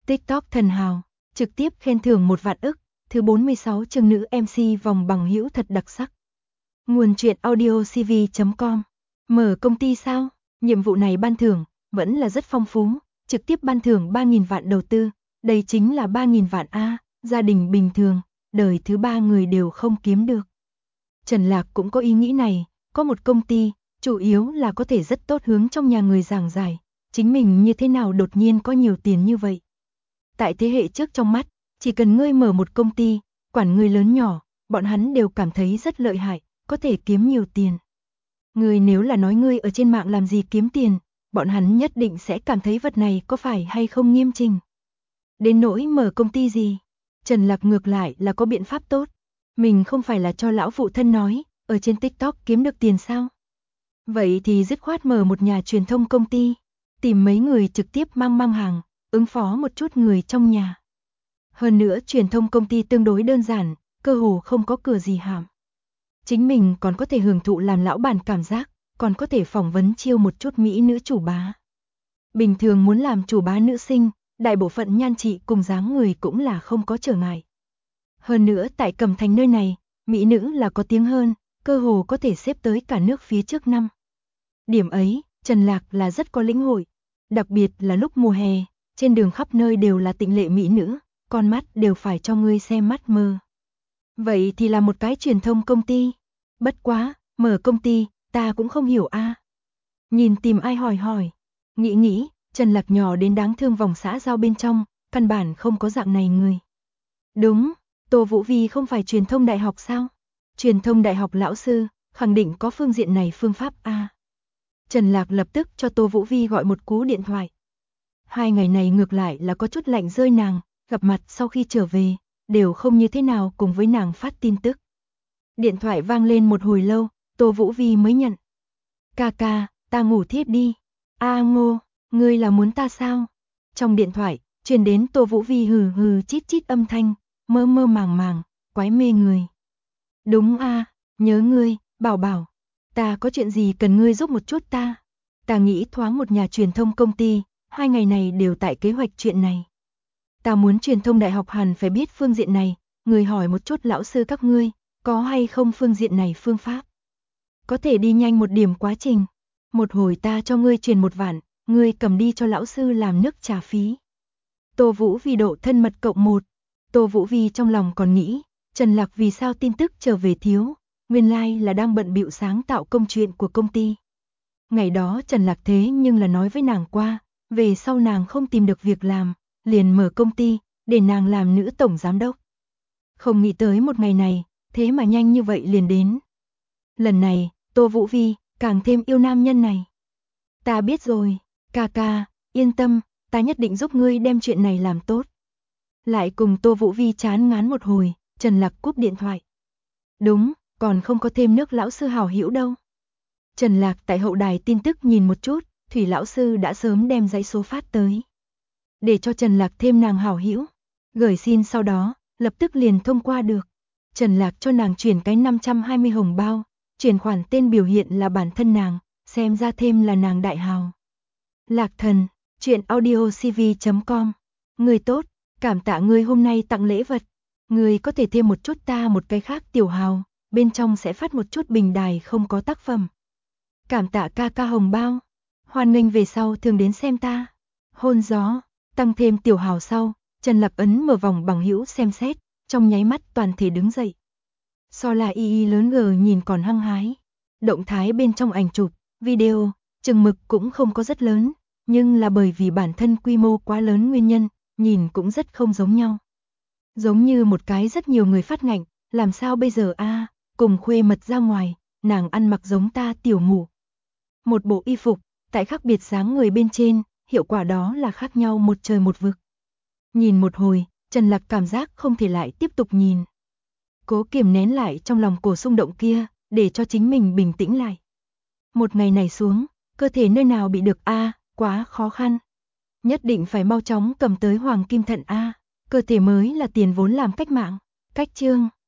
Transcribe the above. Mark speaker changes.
Speaker 1: TikTok thần hào, trực tiếp khen thưởng 1 vạn ức, thứ 46 chương nữ MC vòng bằng hữu thật đặc sắc. Nguồn truyện audio cv.com. Mở công ty sao? Nhiệm vụ này ban thưởng vẫn là rất phong phú, trực tiếp ban thưởng 3.000 vạn đầu tư, đây chính là 3.000 vạn a, gia đình bình thường, đời thứ 3 người đều không kiếm được. Trần Lạc cũng có ý nghĩ này, có một công ty, chủ yếu là có thể rất tốt hướng trong nhà người giảng giải, chính mình như thế nào đột nhiên có nhiều tiền như vậy. Tại thế hệ trước trong mắt, chỉ cần ngươi mở một công ty, quản ngươi lớn nhỏ, bọn hắn đều cảm thấy rất lợi hại, có thể kiếm nhiều tiền. Ngươi nếu là nói ngươi ở trên mạng làm gì kiếm tiền, bọn hắn nhất định sẽ cảm thấy vật này có phải hay không nghiêm trình. Đến nỗi mở công ty gì, Trần Lạc ngược lại là có biện pháp tốt. Mình không phải là cho lão phụ thân nói, ở trên TikTok kiếm được tiền sao? Vậy thì dứt khoát mở một nhà truyền thông công ty, tìm mấy người trực tiếp mang hàng, ứng phó một chút người trong nhà. Hơn nữa truyền thông công ty tương đối đơn giản, cơ hồ không có cửa gì hàm. Chính mình còn có thể hưởng thụ làm lão bản cảm giác, còn có thể phỏng vấn chiêu một chút mỹ nữ chủ bá. Bình thường muốn làm chủ bá nữ sinh, đại bộ phận nhan trị cùng dáng người cũng là không có trở ngại. Hơn nữa tại Cẩm Thành nơi này, mỹ nữ là có tiếng hơn, cơ hồ có thể xếp tới cả nước phía trước năm. Điểm ấy, Trần Lạc là rất có lĩnh hội, đặc biệt là lúc mùa hè, trên đường khắp nơi đều là tịnh lệ mỹ nữ, con mắt đều phải cho ngươi xem mắt mơ. Vậy thì là một cái truyền thông công ty. Bất quá, mở công ty, ta cũng không hiểu a. Nhìn tìm ai hỏi, nghĩ, Trần Lạc nhỏ đến đáng thương vòng xã giao bên trong, căn bản không có dạng này người. Đúng, Tô Vũ Vi không phải truyền thông đại học sao? Truyền thông đại học lão sư, khẳng định có phương diện này phương pháp a. Trần Lạc lập tức cho Tô Vũ Vi gọi một cú điện thoại. 2 ngày này ngược lại là có chút lạnh rơi nàng, gặp mặt sau khi trở về, đều không như thế nào cùng với nàng phát tin tức. Điện thoại vang lên một hồi lâu, Tô Vũ Vi mới nhận. Ca, ta ngủ thiếp đi. A Ngô, ngươi là muốn ta sao? Trong điện thoại, truyền đến Tô Vũ Vi hừ chít âm thanh, mơ màng, quái mê người. Đúng a, nhớ ngươi, bảo, ta có chuyện gì cần ngươi giúp một chút ta? Ta nghĩ thoáng một nhà truyền thông công ty, 2 ngày này đều tại kế hoạch chuyện này. Ta muốn truyền thông đại học hẳn phải biết phương diện này, người hỏi một chút lão sư các ngươi, có hay không phương diện này phương pháp. Có thể đi nhanh một điểm quá trình. Một hồi ta cho ngươi truyền 1 vạn, ngươi cầm đi cho lão sư làm nước trà phí. Tô Vũ Vi độ thân mật +1. Tô Vũ Vi trong lòng còn nghĩ, Trần Lạc vì sao tin tức trở về thiếu, nguyên lai là đang bận bịu sáng tạo công chuyện của công ty. Ngày đó Trần Lạc thế nhưng là nói với nàng qua, về sau nàng không tìm được việc làm, liền mở công ty, để nàng làm nữ tổng giám đốc. Không nghĩ tới một ngày này, thế mà nhanh như vậy liền đến. Lần này, Tô Vũ Vi càng thêm yêu nam nhân này. Ta biết rồi, ca, yên tâm, ta nhất định giúp ngươi đem chuyện này làm tốt. Lại cùng Tô Vũ Vi chán ngán một hồi, Trần Lạc cúp điện thoại. Đúng, còn không có thêm nước lão sư hảo hữu đâu. Trần Lạc tại hậu đài tin tức nhìn một chút, Thủy lão sư đã sớm đem dãy số phát tới. Để cho Trần Lạc thêm nàng hảo hữu, gửi xin sau đó, lập tức liền thông qua được. Trần Lạc cho nàng chuyển cái 520 hồng bao, chuyển khoản tên biểu hiện là bản thân nàng, xem ra thêm là nàng đại hào. Lạc Thần, truyện audio cv.com. Người tốt, cảm tạ ngươi hôm nay tặng lễ vật. Ngươi có thể thêm một chút ta một cái khác tiểu hào, bên trong sẽ phát một chút bình đài không có tác phẩm. Cảm tạ ca hồng bao. Hoan nghênh về sau thường đến xem ta. Hôn gió, tăng thêm tiểu hào sau, Trần Lạc ấn mở vòng bằng hữu xem xét, trong nháy mắt toàn thể đứng dậy. So là y lớn G nhìn còn hăng hái. Động thái bên trong ảnh chụp, video, chừng mực cũng không có rất lớn, nhưng là bởi vì bản thân quy mô quá lớn nguyên nhân, nhìn cũng rất không giống nhau. Giống như một cái rất nhiều người phát ngạnh, làm sao bây giờ a, cùng khuê mật ra ngoài, nàng ăn mặc giống ta tiểu ngủ. Một bộ y phục, tại khác biệt dáng người bên trên, hiệu quả đó là khác nhau một trời một vực. Nhìn một hồi, Trần Lạc cảm giác không thể lại tiếp tục nhìn. Cố kiềm nén lại trong lòng cổ xung động kia, để cho chính mình bình tĩnh lại. Một ngày này xuống, cơ thể nơi nào bị được a, quá khó khăn. Nhất định phải mau chóng cầm tới hoàng kim thận a, cơ thể mới là tiền vốn làm cách mạng. Cách chương